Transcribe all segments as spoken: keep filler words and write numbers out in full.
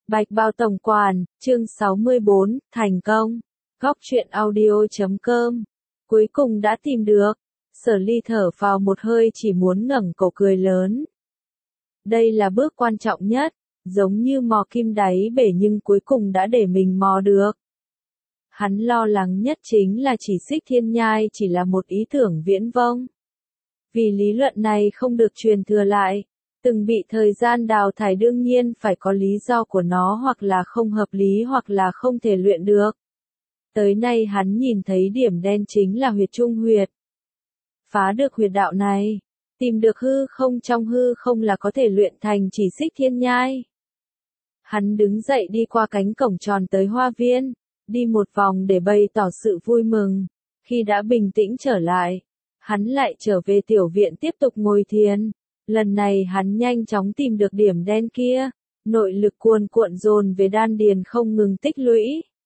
Bạch Bao Tổng Quản, chương sáu mươi bốn, thành công. Góc truyện audio chấm com. Cuối cùng đã tìm được. Sở Ly thở phào một hơi chỉ muốn ngẩng cổ cười lớn. Đây là bước quan trọng nhất, giống như mò kim đáy bể nhưng cuối cùng đã để mình mò được. Hắn lo lắng nhất chính là chỉ Xích Thiên Nhai chỉ là một ý tưởng viễn vông. Vì lý luận này không được truyền thừa lại, từng bị thời gian đào thải đương nhiên phải có lý do của nó hoặc là không hợp lý hoặc là không thể luyện được. Tới nay hắn nhìn thấy điểm đen chính là huyệt trung huyệt. Phá được huyệt đạo này, tìm được hư không trong hư không là có thể luyện thành chỉ Xích Thiên Nhai. Hắn đứng dậy đi qua cánh cổng tròn tới hoa viên, đi một vòng để bày tỏ sự vui mừng. Khi đã bình tĩnh trở lại, hắn lại trở về tiểu viện tiếp tục ngồi thiền. Lần này hắn nhanh chóng tìm được điểm đen kia, nội lực cuồn cuộn dồn về đan điền không ngừng tích lũy.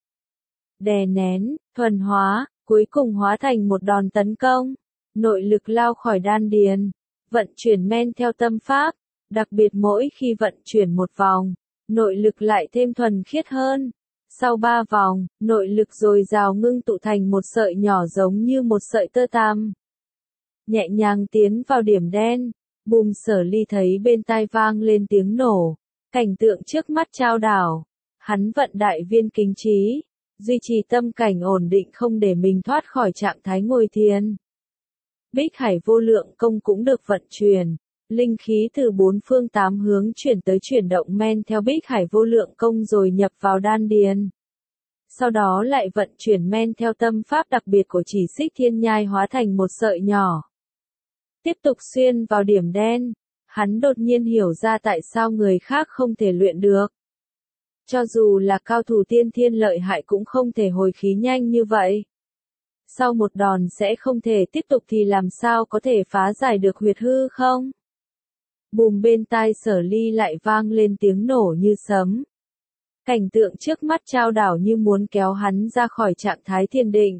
Đè nén, thuần hóa, cuối cùng hóa thành một đòn tấn công. Nội lực lao khỏi đan điền, vận chuyển men theo tâm pháp, đặc biệt mỗi khi vận chuyển một vòng, nội lực lại thêm thuần khiết hơn. Sau ba vòng, nội lực dồi dào ngưng tụ thành một sợi nhỏ giống như một sợi tơ tằm. Nhẹ nhàng tiến vào điểm đen. Bùm, Sở Ly thấy bên tai vang lên tiếng nổ, cảnh tượng trước mắt chao đảo. Hắn vận đại viên kính trí, duy trì tâm cảnh ổn định không để mình thoát khỏi trạng thái ngồi thiền. Bích Hải Vô Lượng Công cũng được vận chuyển, linh khí từ bốn phương tám hướng chuyển tới chuyển động men theo Bích Hải Vô Lượng Công rồi nhập vào đan điền. Sau đó lại vận chuyển men theo tâm pháp đặc biệt của chỉ Xích Thiên Nhai hóa thành một sợi nhỏ. Tiếp tục xuyên vào điểm đen, hắn đột nhiên hiểu ra tại sao người khác không thể luyện được. Cho dù là cao thủ tiên thiên lợi hại cũng không thể hồi khí nhanh như vậy. Sau một đòn sẽ không thể tiếp tục thì làm sao có thể phá giải được huyệt hư không? Bùm, bên tai Sở Ly lại vang lên tiếng nổ như sấm. Cảnh tượng trước mắt chao đảo như muốn kéo hắn ra khỏi trạng thái thiền định.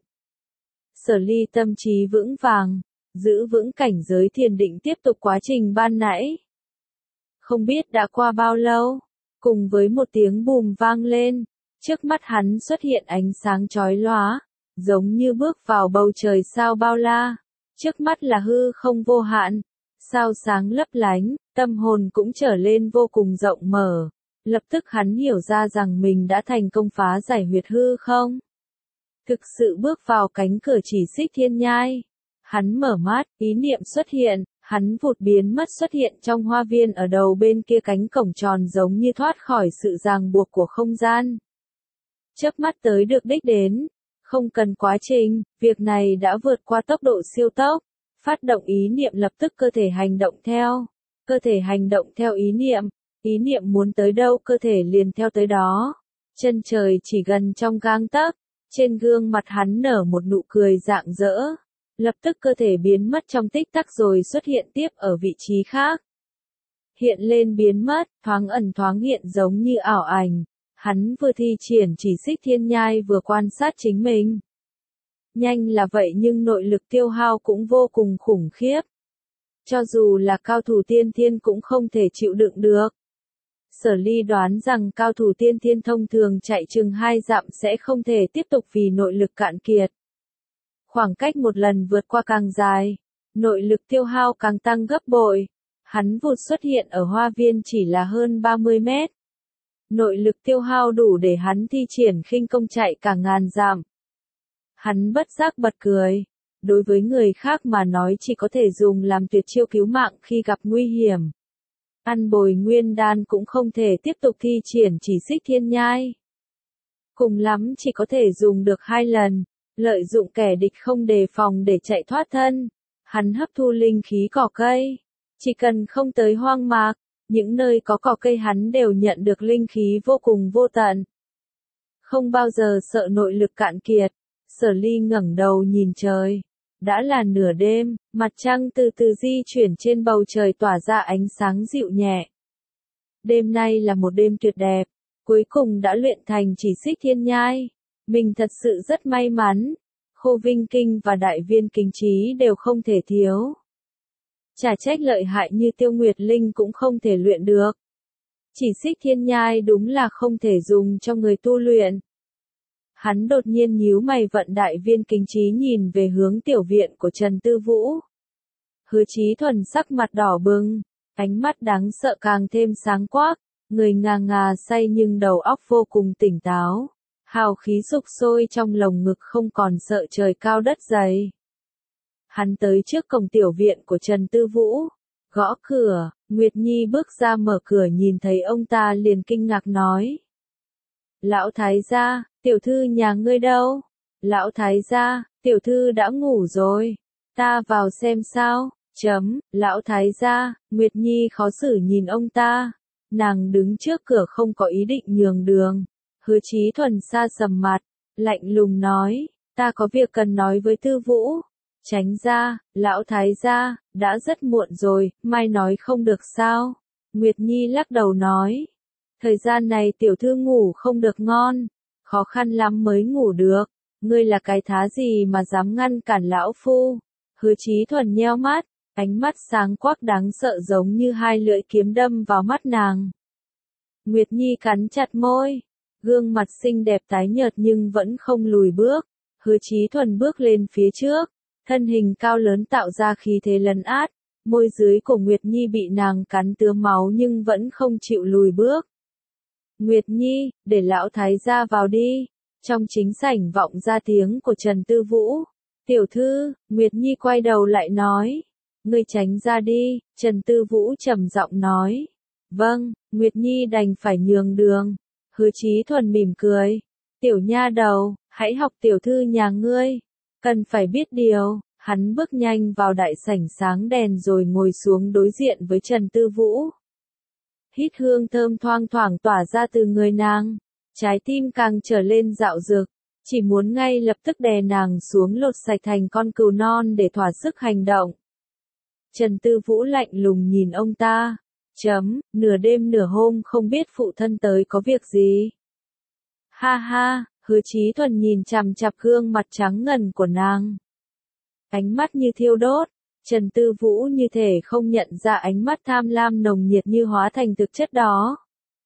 Sở Ly tâm trí vững vàng, giữ vững cảnh giới thiền định tiếp tục quá trình ban nãy. Không biết đã qua bao lâu, cùng với một tiếng bùm vang lên, trước mắt hắn xuất hiện ánh sáng chói lóa, giống như bước vào bầu trời sao bao la. Trước mắt là hư không vô hạn, sao sáng lấp lánh, tâm hồn cũng trở lên vô cùng rộng mở. Lập tức hắn hiểu ra rằng mình đã thành công phá giải huyệt hư không. Thực sự bước vào cánh cửa chỉ Xích Thiên Nhai. Hắn mở mắt, ý niệm xuất hiện, hắn vụt biến mất xuất hiện trong hoa viên ở đầu bên kia cánh cổng tròn giống như thoát khỏi sự ràng buộc của không gian. Chớp mắt tới được đích đến, không cần quá trình, việc này đã vượt qua tốc độ siêu tốc. Phát động ý niệm lập tức cơ thể hành động theo, cơ thể hành động theo ý niệm, ý niệm muốn tới đâu cơ thể liền theo tới đó. Chân trời chỉ gần trong gang tấc, trên gương mặt hắn nở một nụ cười rạng rỡ. Lập tức cơ thể biến mất trong tích tắc rồi xuất hiện tiếp ở vị trí khác. Hiện lên biến mất, thoáng ẩn thoáng hiện giống như ảo ảnh. Hắn vừa thi triển chỉ Xích Thiên Nhai vừa quan sát chính mình. Nhanh là vậy nhưng nội lực tiêu hao cũng vô cùng khủng khiếp. Cho dù là cao thủ tiên thiên cũng không thể chịu đựng được. Sở Ly đoán rằng cao thủ tiên thiên thông thường chạy chừng hai dặm sẽ không thể tiếp tục vì nội lực cạn kiệt. Khoảng cách một lần vượt qua càng dài, nội lực tiêu hao càng tăng gấp bội. Hắn vụt xuất hiện ở hoa viên chỉ là hơn ba mươi mét. Nội lực tiêu hao đủ để hắn thi triển khinh công chạy cả ngàn dặm. Hắn bất giác bật cười. Đối với người khác mà nói chỉ có thể dùng làm tuyệt chiêu cứu mạng khi gặp nguy hiểm. Ăn bồi nguyên đan cũng không thể tiếp tục thi triển chỉ Xích Thiên Nhai. Cùng lắm chỉ có thể dùng được hai lần. Lợi dụng kẻ địch không đề phòng để chạy thoát thân. Hắn hấp thu linh khí cỏ cây. Chỉ cần không tới hoang mạc, những nơi có cỏ cây hắn đều nhận được linh khí vô cùng vô tận. Không bao giờ sợ nội lực cạn kiệt. Sở Ly ngẩng đầu nhìn trời. Đã là nửa đêm, mặt trăng từ từ di chuyển trên bầu trời tỏa ra ánh sáng dịu nhẹ. Đêm nay là một đêm tuyệt đẹp. Cuối cùng đã luyện thành chỉ Xích Thiên Nhai. Mình thật sự rất may mắn, Khô Vinh Kinh và Đại Viên Kính Trí đều không thể thiếu. Chả trách lợi hại như Tiêu Nguyệt Linh cũng không thể luyện được. Chỉ xích thiên nhai đúng là không thể dùng cho người tu luyện. Hắn đột nhiên nhíu mày vận đại viên kính trí nhìn về hướng tiểu viện của Trần Tư Vũ. Hứa Chí Thuần sắc mặt đỏ bừng, ánh mắt đáng sợ càng thêm sáng quắc, người ngà ngà say nhưng đầu óc vô cùng tỉnh táo. Hào khí sục sôi trong lồng ngực không còn sợ trời cao đất dày. Hắn tới trước cổng tiểu viện của Trần Tư Vũ, gõ cửa, Nguyệt Nhi bước ra mở cửa nhìn thấy ông ta liền kinh ngạc nói. Lão thái gia, tiểu thư nhà ngươi đâu? Lão thái gia, tiểu thư đã ngủ rồi. Ta vào xem sao? Chấm, lão thái gia, Nguyệt Nhi khó xử nhìn ông ta. Nàng đứng trước cửa không có ý định nhường đường. Hứa Chí Thuần xa sầm mặt, lạnh lùng nói, ta có việc cần nói với Tư Vũ. Tránh ra, lão thái gia, đã rất muộn rồi, mai nói không được sao? Nguyệt Nhi lắc đầu nói, thời gian này tiểu thư ngủ không được ngon, khó khăn lắm mới ngủ được, ngươi là cái thá gì mà dám ngăn cản lão phu? Hứa Chí Thuần nheo mắt, ánh mắt sáng quắc đáng sợ giống như hai lưỡi kiếm đâm vào mắt nàng. Nguyệt Nhi cắn chặt môi, gương mặt xinh đẹp tái nhợt nhưng vẫn không lùi bước. Hứa Chí Thuần bước lên phía trước, thân hình cao lớn tạo ra khí thế lấn át, môi dưới của Nguyệt Nhi bị nàng cắn tứa máu nhưng vẫn không chịu lùi bước. Nguyệt Nhi, để lão thái gia vào đi. Trong chính sảnh vọng ra tiếng của Trần Tư Vũ. Tiểu thư, Nguyệt Nhi quay đầu lại nói. Ngươi tránh ra đi, Trần Tư Vũ trầm giọng nói. Vâng, Nguyệt Nhi đành phải nhường đường. Hứa Chí Thuần mỉm cười. Tiểu nha đầu, hãy học tiểu thư nhà ngươi. Cần phải biết điều. Hắn bước nhanh vào đại sảnh sáng đèn rồi ngồi xuống đối diện với Trần Tư Vũ. Hít hương thơm thoang thoảng tỏa ra từ người nàng. Trái tim càng trở lên dạo dực. Chỉ muốn ngay lập tức đè nàng xuống lột sạch thành con cừu non để thỏa sức hành động. Trần Tư Vũ lạnh lùng nhìn ông ta. Chấm, nửa đêm nửa hôm không biết phụ thân tới có việc gì. Ha ha, Hứa Chí Thuần nhìn chằm chằm gương mặt trắng ngần của nàng. Ánh mắt như thiêu đốt. Trần Tư Vũ như thể không nhận ra ánh mắt tham lam nồng nhiệt như hóa thành thực chất đó.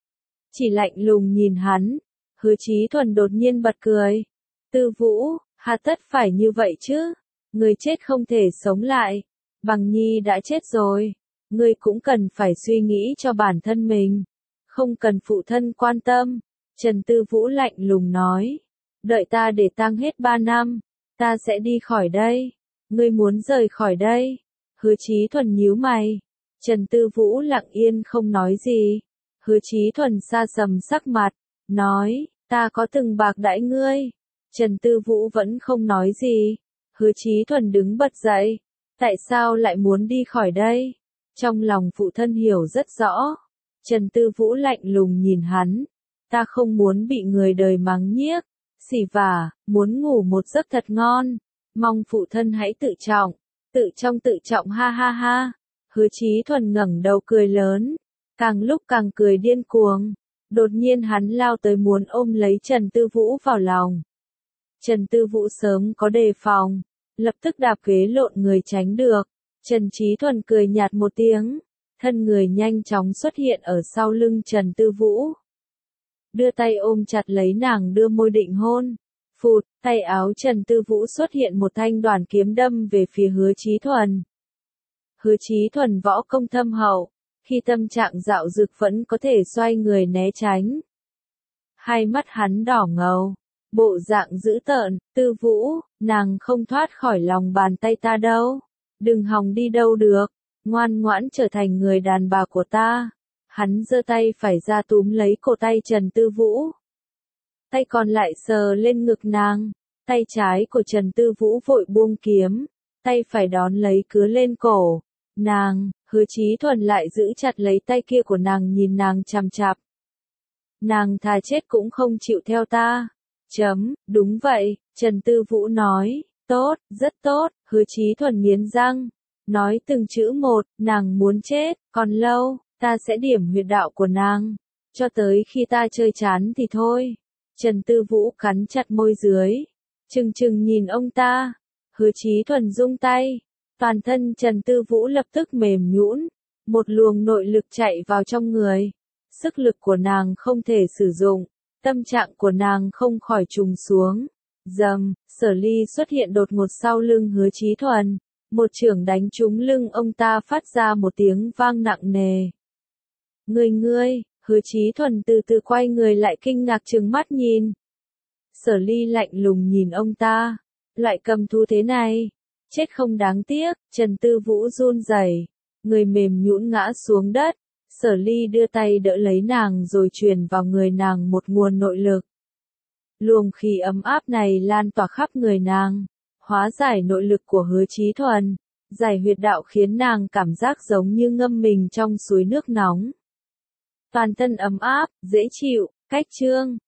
Chỉ lạnh lùng nhìn hắn. Hứa Chí Thuần đột nhiên bật cười. Tư Vũ, hà tất phải như vậy chứ? Người chết không thể sống lại. Bằng Nhi đã chết rồi. Ngươi cũng cần phải suy nghĩ cho bản thân mình. Không cần phụ thân quan tâm. Trần Tư Vũ lạnh lùng nói. Đợi ta để tang hết ba năm. Ta sẽ đi khỏi đây. Ngươi muốn rời khỏi đây. Hứa Chí Thuần nhíu mày. Trần Tư Vũ lặng yên không nói gì. Hứa Chí Thuần xa sầm sắc mặt. Nói, ta có từng bạc đãi ngươi. Trần Tư Vũ vẫn không nói gì. Hứa Chí Thuần đứng bật dậy. Tại sao lại muốn đi khỏi đây? Trong lòng phụ thân hiểu rất rõ. Trần Tư Vũ lạnh lùng nhìn hắn. Ta không muốn bị người đời mắng nhiếc, xỉ vả, muốn ngủ một giấc thật ngon. Mong phụ thân hãy tự trọng. Tự trong tự trọng ha ha ha. Hứa Chí Thuần ngẩng đầu cười lớn. Càng lúc càng cười điên cuồng. Đột nhiên hắn lao tới muốn ôm lấy Trần Tư Vũ vào lòng. Trần Tư Vũ sớm có đề phòng. Lập tức đạp ghế lộn người tránh được. Trần Chí Thuần cười nhạt một tiếng. Thân người nhanh chóng xuất hiện ở sau lưng Trần Tư Vũ. Đưa tay ôm chặt lấy nàng đưa môi định hôn. Phụt, tay áo Trần Tư Vũ xuất hiện một thanh đoàn kiếm đâm về phía Hứa Chí Thuần. Hứa Chí Thuần võ công thâm hậu. Khi tâm trạng dạo dực vẫn có thể xoay người né tránh. Hai mắt hắn đỏ ngầu. Bộ dạng dữ tợn, Tư Vũ, nàng không thoát khỏi lòng bàn tay ta đâu. Đừng hòng đi đâu được, ngoan ngoãn trở thành người đàn bà của ta. Hắn giơ tay phải ra túm lấy cổ tay Trần Tư Vũ. Tay còn lại sờ lên ngực nàng. Tay trái của Trần Tư Vũ vội buông kiếm. Tay phải đón lấy cứa lên cổ. Nàng, Hứa Chí Thuần lại giữ chặt lấy tay kia của nàng nhìn nàng chằm chằm. Nàng thà chết cũng không chịu theo ta. Chấm, đúng vậy, Trần Tư Vũ nói. Tốt, rất tốt, Hứa Chí Thuần nghiến răng. Nói từng chữ một, nàng muốn chết, còn lâu, ta sẽ điểm huyệt đạo của nàng. Cho tới khi ta chơi chán thì thôi. Trần Tư Vũ cắn chặt môi dưới. Trừng trừng nhìn ông ta. Hứa Chí Thuần rung tay. Toàn thân Trần Tư Vũ lập tức mềm nhũn. Một luồng nội lực chạy vào trong người. Sức lực của nàng không thể sử dụng, tâm trạng của nàng không khỏi trùng xuống. Dầm, Sở Ly xuất hiện đột ngột sau lưng Hứa Chí Thuần, một chưởng đánh trúng lưng ông ta phát ra một tiếng vang nặng nề. Ngươi ngươi, Hứa Chí Thuần từ từ quay người lại kinh ngạc trừng mắt nhìn. Sở Ly lạnh lùng nhìn ông ta, loại cầm thú thế này, chết không đáng tiếc. Trần Tư Vũ run rẩy, người mềm nhũn ngã xuống đất. Sở Ly đưa tay đỡ lấy nàng rồi truyền vào người nàng một nguồn nội lực. Luồng khí ấm áp này lan tỏa khắp người nàng, hóa giải nội lực của Hứa Chí Thuần, giải huyệt đạo khiến nàng cảm giác giống như ngâm mình trong suối nước nóng. Toàn thân ấm áp, dễ chịu. Cách chương